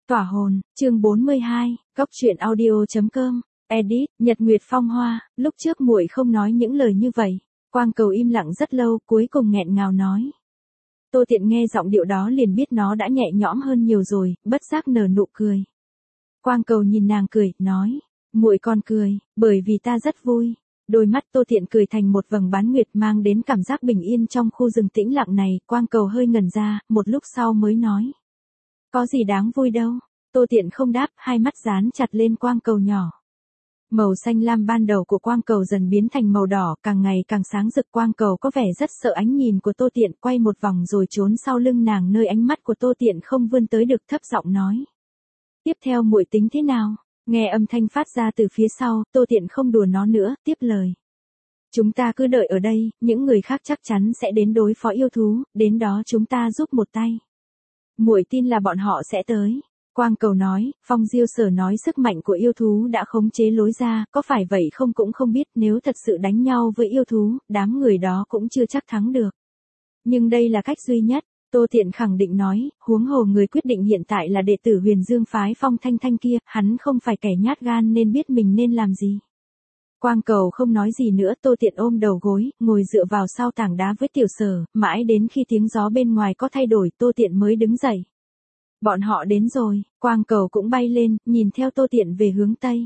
Tỏa hồn, chương 42, Cóc truyện audio.com, edit, Nhật Nguyệt Phong Hoa, lúc trước muội không nói những lời như vậy. Quang Cầu im lặng rất lâu, cuối cùng nghẹn ngào nói. Tô Tiện nghe giọng điệu đó liền biết nó đã nhẹ nhõm hơn nhiều rồi, bất giác nở nụ cười. Quang Cầu nhìn nàng cười, nói, muội còn cười, bởi vì ta rất vui. Đôi mắt Tô Tiện cười thành một vầng bán nguyệt mang đến cảm giác bình yên trong khu rừng tĩnh lặng này. Quang Cầu hơi ngẩn ra, một lúc sau mới nói. Có gì đáng vui đâu. Tô Tiện không đáp, hai mắt dán chặt lên Quang Cầu nhỏ. Màu xanh lam ban đầu của Quang Cầu dần biến thành màu đỏ, càng ngày càng sáng rực. Quang Cầu có vẻ rất sợ ánh nhìn của Tô Tiện, quay một vòng rồi trốn sau lưng nàng nơi ánh mắt của Tô Tiện không vươn tới được, thấp giọng nói. Tiếp theo muội tính thế nào? Nghe âm thanh phát ra từ phía sau, Tô Tiện không đùa nó nữa, tiếp lời. Chúng ta cứ đợi ở đây, những người khác chắc chắn sẽ đến đối phó yêu thú, đến đó chúng ta giúp một tay. Muội tin là bọn họ sẽ tới. Quang Cầu nói, Phong Diêu Sở nói sức mạnh của yêu thú đã khống chế lối ra, có phải vậy không cũng không biết, nếu thật sự đánh nhau với yêu thú, đám người đó cũng chưa chắc thắng được. Nhưng đây là cách duy nhất, Tô Tiện khẳng định nói, huống hồ người quyết định hiện tại là đệ tử Huyền Dương phái Phong Thanh Thanh kia, hắn không phải kẻ nhát gan nên biết mình nên làm gì. Quang Cầu không nói gì nữa, Tô Tiện ôm đầu gối, ngồi dựa vào sau tảng đá với Tiểu Sở, mãi đến khi tiếng gió bên ngoài có thay đổi, Tô Tiện mới đứng dậy. Bọn họ đến rồi, Quang Cầu cũng bay lên, nhìn theo Tô Tiện về hướng Tây.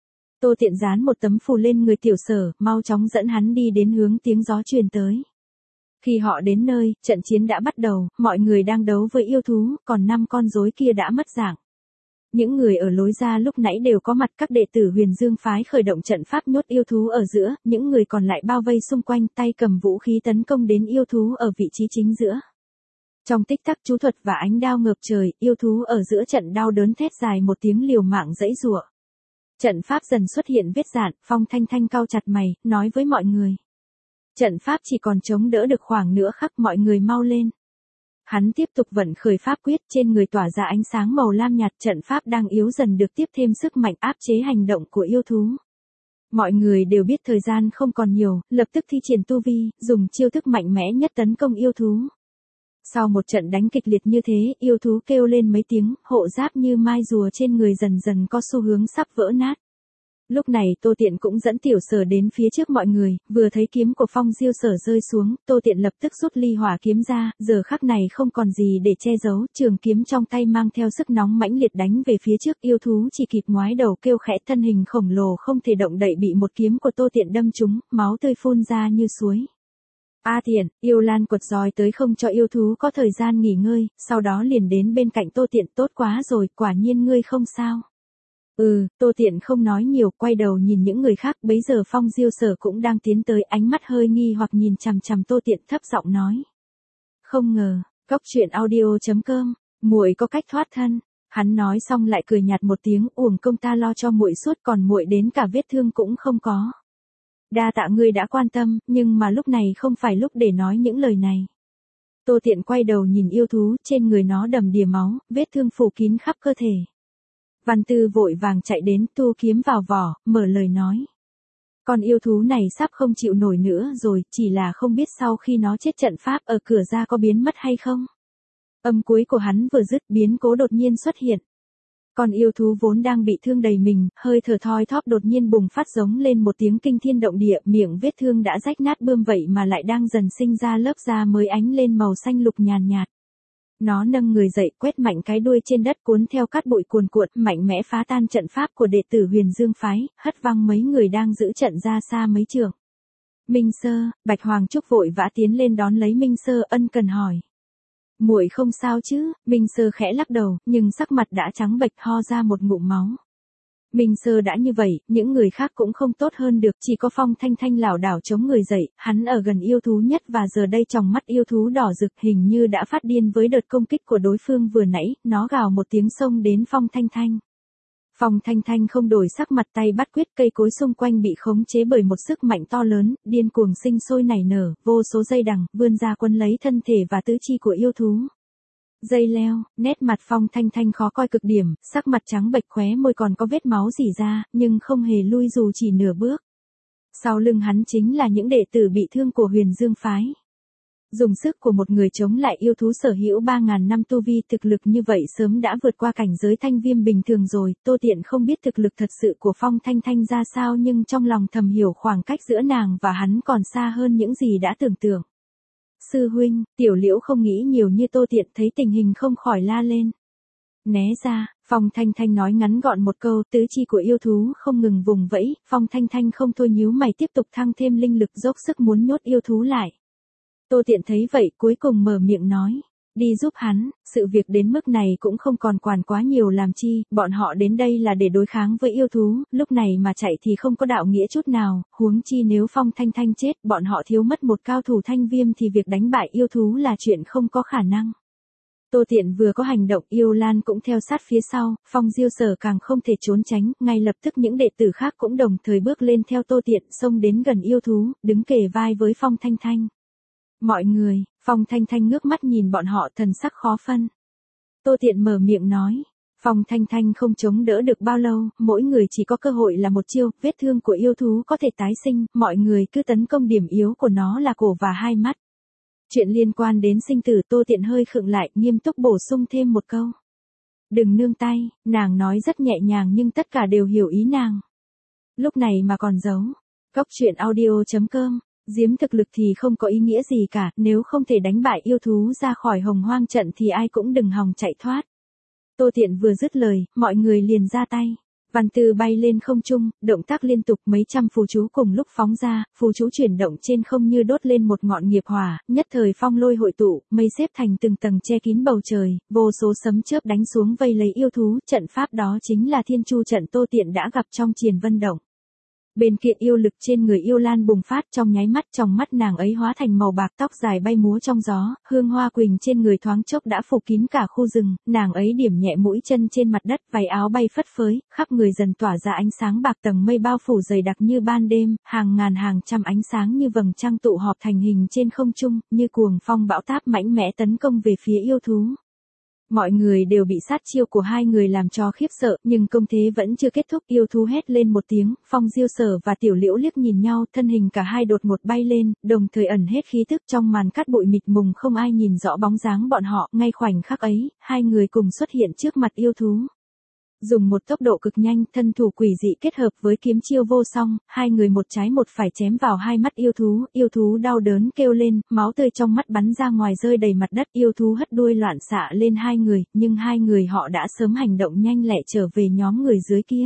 Tô Tiện dán một tấm phù lên người Tiểu Sở, mau chóng dẫn hắn đi đến hướng tiếng gió truyền tới. Khi họ đến nơi, trận chiến đã bắt đầu, mọi người đang đấu với yêu thú, còn 5 con rối kia đã mất dạng. Những người ở lối ra lúc nãy đều có mặt, các đệ tử Huyền Dương phái khởi động trận pháp nhốt yêu thú ở giữa, những người còn lại bao vây xung quanh, tay cầm vũ khí tấn công đến yêu thú ở vị trí chính giữa. Trong tích tắc chú thuật và ánh đao ngập trời, yêu thú ở giữa trận đau đớn thét dài một tiếng liều mạng giãy giụa. Trận pháp dần xuất hiện vết rạn, Phong Thanh Thanh cau chặt mày, nói với mọi người. Trận pháp chỉ còn chống đỡ được khoảng nửa khắc, mọi người mau lên. Hắn tiếp tục vận khởi pháp quyết, trên người tỏa ra ánh sáng màu lam nhạt, trận pháp đang yếu dần được tiếp thêm sức mạnh áp chế hành động của yêu thú. Mọi người đều biết thời gian không còn nhiều, lập tức thi triển tu vi, dùng chiêu thức mạnh mẽ nhất tấn công yêu thú. Sau một trận đánh kịch liệt như thế, yêu thú kêu lên mấy tiếng, hộ giáp như mai rùa trên người dần dần có xu hướng sắp vỡ nát. Lúc này Tô Tiện cũng dẫn Tiểu Sở đến phía trước mọi người, vừa thấy kiếm của Phong Diêu Sở rơi xuống, Tô Tiện lập tức rút ly hỏa kiếm ra, giờ khắc này không còn gì để che giấu, trường kiếm trong tay mang theo sức nóng mãnh liệt đánh về phía trước, yêu thú chỉ kịp ngoái đầu kêu khẽ, thân hình khổng lồ không thể động đậy bị một kiếm của Tô Tiện đâm trúng, máu tươi phun ra như suối. A Tiện, yêu lan quật giòi tới không cho yêu thú có thời gian nghỉ ngơi, sau đó liền đến bên cạnh Tô Tiện, tốt quá rồi, quả nhiên ngươi không sao. Tô Tiện không nói nhiều, quay đầu nhìn những người khác, bấy giờ Phong Diêu Sở cũng đang tiến tới, ánh mắt hơi nghi hoặc nhìn chằm chằm Tô Tiện, thấp giọng nói. Không ngờ, Cóc truyện audio.com, muội có cách thoát thân. Hắn nói xong lại cười nhạt một tiếng, uổng công ta lo cho muội suốt, còn muội đến cả vết thương cũng không có. Đa tạ ngươi đã quan tâm, nhưng mà lúc này không phải lúc để nói những lời này. Tô Tiện quay đầu nhìn yêu thú, trên người nó đầm đìa máu, vết thương phủ kín khắp cơ thể. Văn Tư vội vàng chạy đến, tu kiếm vào vỏ, mở lời nói. Con yêu thú này sắp không chịu nổi nữa rồi, chỉ là không biết sau khi nó chết trận pháp ở cửa ra có biến mất hay không. Âm cuối của hắn vừa dứt, biến cố đột nhiên xuất hiện. Con yêu thú vốn đang bị thương đầy mình, hơi thở thoi thóp đột nhiên bùng phát giống lên một tiếng kinh thiên động địa, miệng vết thương đã rách nát bươm vậy mà lại đang dần sinh ra lớp da mới ánh lên màu xanh lục nhàn nhạt. Nó nâng người dậy, quét mạnh cái đuôi trên đất, cuốn theo cát bụi cuồn cuộn, mạnh mẽ phá tan trận pháp của đệ tử Huyền Dương phái, hất văng mấy người đang giữ trận ra xa mấy trượng. Minh Sơ, Bạch Hoàng Trúc vội vã tiến lên đón lấy Minh Sơ, ân cần hỏi. Muội không sao chứ? Minh Sơ khẽ lắc đầu, nhưng sắc mặt đã trắng bệch, ho ra một ngụm máu. Minh Sơ đã như vậy, những người khác cũng không tốt hơn được, chỉ có Phong Thanh Thanh lảo đảo chống người dậy, hắn ở gần yêu thú nhất và giờ đây tròng mắt yêu thú đỏ rực, hình như đã phát điên với đợt công kích của đối phương vừa nãy, nó gào một tiếng xông đến Phong Thanh Thanh. Phong Thanh Thanh không đổi sắc mặt, tay bắt quyết, cây cối xung quanh bị khống chế bởi một sức mạnh to lớn, điên cuồng sinh sôi nảy nở, vô số dây đằng, vươn ra quấn lấy thân thể và tứ chi của yêu thú. Dây leo, nét mặt Phong Thanh Thanh khó coi cực điểm, sắc mặt trắng bệch, khóe môi còn có vết máu rỉ ra, nhưng không hề lui dù chỉ nửa bước. Sau lưng hắn chính là những đệ tử bị thương của Huyền Dương phái. Dùng sức của một người chống lại yêu thú sở hữu 3.000 năm tu vi, thực lực như vậy sớm đã vượt qua cảnh giới thanh viêm bình thường rồi. Tô Tiện không biết thực lực thật sự của Phong Thanh Thanh ra sao, nhưng trong lòng thầm hiểu khoảng cách giữa nàng và hắn còn xa hơn những gì đã tưởng tượng. Sư huynh, Tiểu Liễu không nghĩ nhiều như Tô Tiện, thấy tình hình không khỏi la lên. Né ra, Phong Thanh Thanh nói ngắn gọn một câu, tứ chi của yêu thú không ngừng vùng vẫy, Phong Thanh Thanh không thôi nhíu mày tiếp tục thăng thêm linh lực dốc sức muốn nhốt yêu thú lại. Tô Tiện thấy vậy cuối cùng mở miệng nói, đi giúp hắn, sự việc đến mức này cũng không còn quản quá nhiều làm chi, bọn họ đến đây là để đối kháng với yêu thú, lúc này mà chạy thì không có đạo nghĩa chút nào, huống chi nếu Phong Thanh Thanh chết, bọn họ thiếu mất một cao thủ thanh viêm thì việc đánh bại yêu thú là chuyện không có khả năng. Tô Tiện vừa có hành động, Yêu Lan cũng theo sát phía sau, Phong Diêu Sở càng không thể trốn tránh, ngay lập tức những đệ tử khác cũng đồng thời bước lên theo Tô Tiện, xông đến gần yêu thú, đứng kề vai với Phong Thanh Thanh. Mọi người, Phong Thanh Thanh ngước mắt nhìn bọn họ, thần sắc khó phân. Tô Tiện mở miệng nói, Phong Thanh Thanh không chống đỡ được bao lâu, mỗi người chỉ có cơ hội là một chiêu, vết thương của yêu thú có thể tái sinh, mọi người cứ tấn công điểm yếu của nó là cổ và hai mắt. Chuyện liên quan đến sinh tử, Tô Tiện hơi khựng lại, nghiêm túc bổ sung thêm một câu. Đừng nương tay, nàng nói rất nhẹ nhàng nhưng tất cả đều hiểu ý nàng. Lúc này mà còn giấu. Cốc truyện audio.com. Giếm thực lực thì không có ý nghĩa gì cả, nếu không thể đánh bại yêu thú ra khỏi Hồng Hoang trận thì ai cũng đừng hòng chạy thoát. Tô Tiện vừa dứt lời, mọi người liền ra tay. Văn Tư bay lên không trung, động tác liên tục, mấy trăm phù chú cùng lúc phóng ra, phù chú chuyển động trên không như đốt lên một ngọn nghiệp hỏa, nhất thời phong lôi hội tụ, mây xếp thành từng tầng che kín bầu trời, vô số sấm chớp đánh xuống vây lấy yêu thú, trận pháp đó chính là Thiên Chu trận Tô Tiện đã gặp trong Triền Vân Động. Bên kia yêu lực trên người Yêu Lan bùng phát, trong nháy mắt trong mắt nàng ấy hóa thành màu bạc, tóc dài bay múa trong gió, hương hoa quỳnh trên người thoáng chốc đã phủ kín cả khu rừng, nàng ấy điểm nhẹ mũi chân trên mặt đất, váy áo bay phất phới, khắp người dần tỏa ra ánh sáng bạc, tầng mây bao phủ dày đặc như ban đêm, hàng ngàn hàng trăm ánh sáng như vầng trăng tụ họp thành hình trên không trung, như cuồng phong bão táp mạnh mẽ tấn công về phía yêu thú. Mọi người đều bị sát chiêu của hai người làm cho khiếp sợ, nhưng công thế vẫn chưa kết thúc, yêu thú hét lên một tiếng, Phong Diêu Sở và Tiểu Liễu liếc nhìn nhau, thân hình cả hai đột ngột bay lên, đồng thời ẩn hết khí thức trong màn cát bụi mịt mùng, không ai nhìn rõ bóng dáng bọn họ, ngay khoảnh khắc ấy, hai người cùng xuất hiện trước mặt yêu thú. Dùng một tốc độ cực nhanh, thân thủ quỷ dị kết hợp với kiếm chiêu vô song, hai người một trái một phải chém vào hai mắt yêu thú đau đớn kêu lên, máu tươi trong mắt bắn ra ngoài rơi đầy mặt đất, yêu thú hất đuôi loạn xạ lên hai người, nhưng hai người họ đã sớm hành động nhanh lẹ trở về nhóm người dưới kia.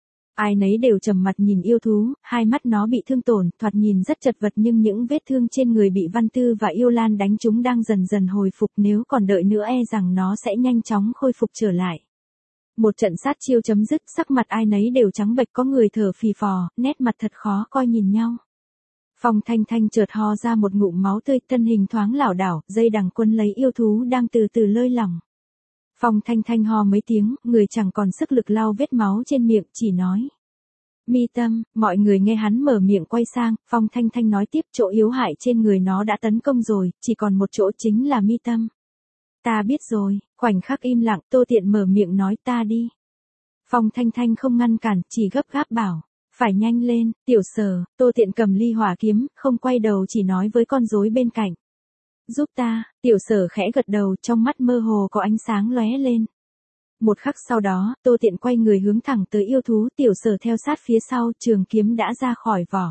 Ai nấy đều trầm mặt nhìn yêu thú, hai mắt nó bị thương tổn, thoạt nhìn rất chật vật nhưng những vết thương trên người bị Văn Tư và Yêu Lan đánh trúng đang dần dần hồi phục, nếu còn đợi nữa e rằng nó sẽ nhanh chóng khôi phục trở lại. Một trận sát chiêu chấm dứt, sắc mặt ai nấy đều trắng bệch, có người thở phì phò, nét mặt thật khó coi nhìn nhau. Phong Thanh Thanh chợt ho ra một ngụm máu tươi, thân hình thoáng lảo đảo, dây đằng quân lấy yêu thú đang từ từ lơi lỏng. Phong Thanh Thanh ho mấy tiếng, người chẳng còn sức lực lau vết máu trên miệng, chỉ nói. Mi tâm, mọi người nghe hắn mở miệng quay sang, Phong Thanh Thanh nói tiếp, chỗ yếu hại trên người nó đã tấn công rồi, chỉ còn một chỗ chính là mi tâm. Ta biết rồi, khoảnh khắc im lặng, Tô Tiện mở miệng nói, ta đi. Phong Thanh Thanh không ngăn cản, chỉ gấp gáp bảo, phải nhanh lên, Tiểu Sở. Tô Tiện cầm ly hỏa kiếm, không quay đầu, chỉ nói với con rối bên cạnh. Giúp ta. Tiểu Sở khẽ gật đầu, trong mắt mơ hồ có ánh sáng lóe lên. Một khắc sau đó, Tô Tiện quay người hướng thẳng tới yêu thú, Tiểu Sở theo sát phía sau, trường kiếm đã ra khỏi vỏ.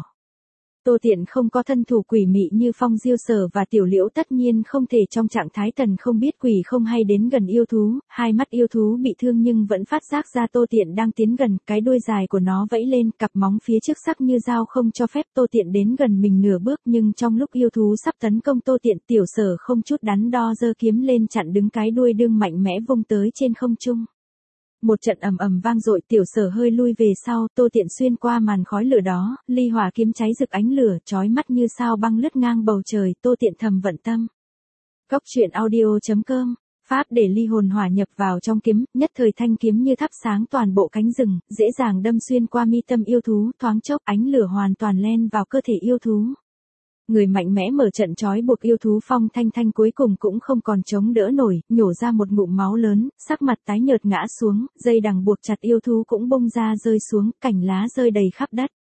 Tô Tiện không có thân thủ quỷ mị như Phong Diêu Sở và Tiểu Liễu, tất nhiên không thể trong trạng thái tần không biết quỷ không hay đến gần yêu thú, hai mắt yêu thú bị thương nhưng vẫn phát giác ra Tô Tiện đang tiến gần, cái đuôi dài của nó vẫy lên, cặp móng phía trước sắc như dao không cho phép Tô Tiện đến gần mình nửa bước, nhưng trong lúc yêu thú sắp tấn công Tô Tiện, Tiểu Sở không chút đắn đo giơ kiếm lên chặn đứng, cái đuôi đương mạnh mẽ vung tới trên không trung. Một trận ầm ầm vang dội, Tiểu Sở hơi lui về sau, Tô Tiện xuyên qua màn khói lửa đó, ly hỏa kiếm cháy rực ánh lửa, chói mắt như sao băng lướt ngang bầu trời, Tô Tiện thầm vận tâm. Cốc truyện audio.com. Pháp để ly hồn hỏa nhập vào trong kiếm, nhất thời thanh kiếm như thắp sáng toàn bộ cánh rừng, dễ dàng đâm xuyên qua mi tâm yêu thú, thoáng chốc ánh lửa hoàn toàn len vào cơ thể yêu thú. Người mạnh mẽ mở trận trói buộc yêu thú, Phong Thanh Thanh cuối cùng cũng không còn chống đỡ nổi, nhổ ra một ngụm máu lớn, sắc mặt tái nhợt ngã xuống, dây đằng buộc chặt yêu thú cũng bung ra rơi xuống, cành lá rơi đầy khắp đất.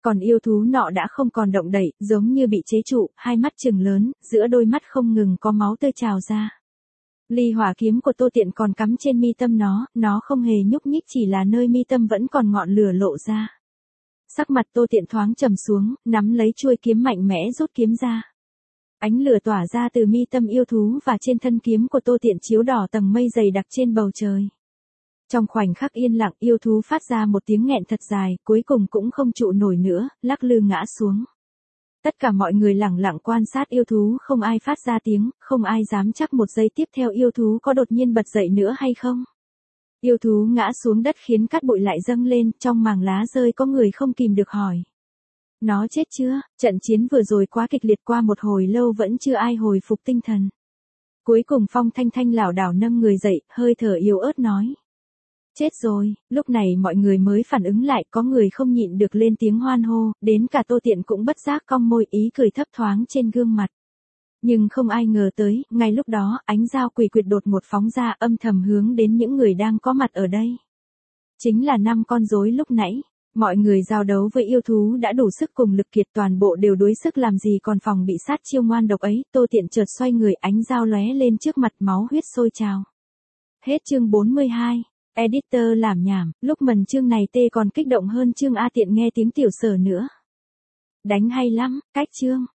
Còn yêu thú nọ đã không còn động đậy, giống như bị chế trụ, hai mắt trừng lớn, giữa đôi mắt không ngừng có máu tươi trào ra. Ly hỏa kiếm của Tô Tiện còn cắm trên mi tâm nó không hề nhúc nhích, chỉ là nơi mi tâm vẫn còn ngọn lửa lộ ra. Sắc mặt Tô Tiện thoáng trầm xuống, nắm lấy chuôi kiếm mạnh mẽ rút kiếm ra. Ánh lửa tỏa ra từ mi tâm yêu thú và trên thân kiếm của Tô Tiện chiếu đỏ tầng mây dày đặc trên bầu trời. Trong khoảnh khắc yên lặng, yêu thú phát ra một tiếng nghẹn thật dài, cuối cùng cũng không trụ nổi nữa, lắc lư ngã xuống. Tất cả mọi người lẳng lặng quan sát yêu thú, không ai phát ra tiếng, không ai dám chắc một giây tiếp theo yêu thú có đột nhiên bật dậy nữa hay không. Yêu thú ngã xuống đất khiến cát bụi lại dâng lên, trong màng lá rơi có người không kìm được hỏi. Nó chết chưa? Trận chiến vừa rồi quá kịch liệt, qua một hồi lâu vẫn chưa ai hồi phục tinh thần. Cuối cùng Phong Thanh Thanh lảo đảo nâng người dậy, hơi thở yếu ớt nói. Chết rồi, lúc này mọi người mới phản ứng lại, có người không nhịn được lên tiếng hoan hô, đến cả Tô Tiện cũng bất giác cong môi, ý cười thấp thoáng trên gương mặt. Nhưng không ai ngờ tới, ngay lúc đó, ánh dao quỷ quyệt đột ngột phóng ra, âm thầm hướng đến những người đang có mặt ở đây. Chính là 5 con rối lúc nãy. Mọi người giao đấu với yêu thú đã đủ sức cùng lực kiệt, toàn bộ đều đuối sức làm gì còn phòng bị sát chiêu ngoan độc ấy. Tô Tiện chợt xoay người, ánh dao lóe lên trước mặt, máu huyết sôi trào. Hết chương 42. Editor làm nhảm, lúc mần chương này tê còn kích động hơn chương A Tiện nghe tiếng tiểu Sở nữa. Đánh hay lắm, cách chương.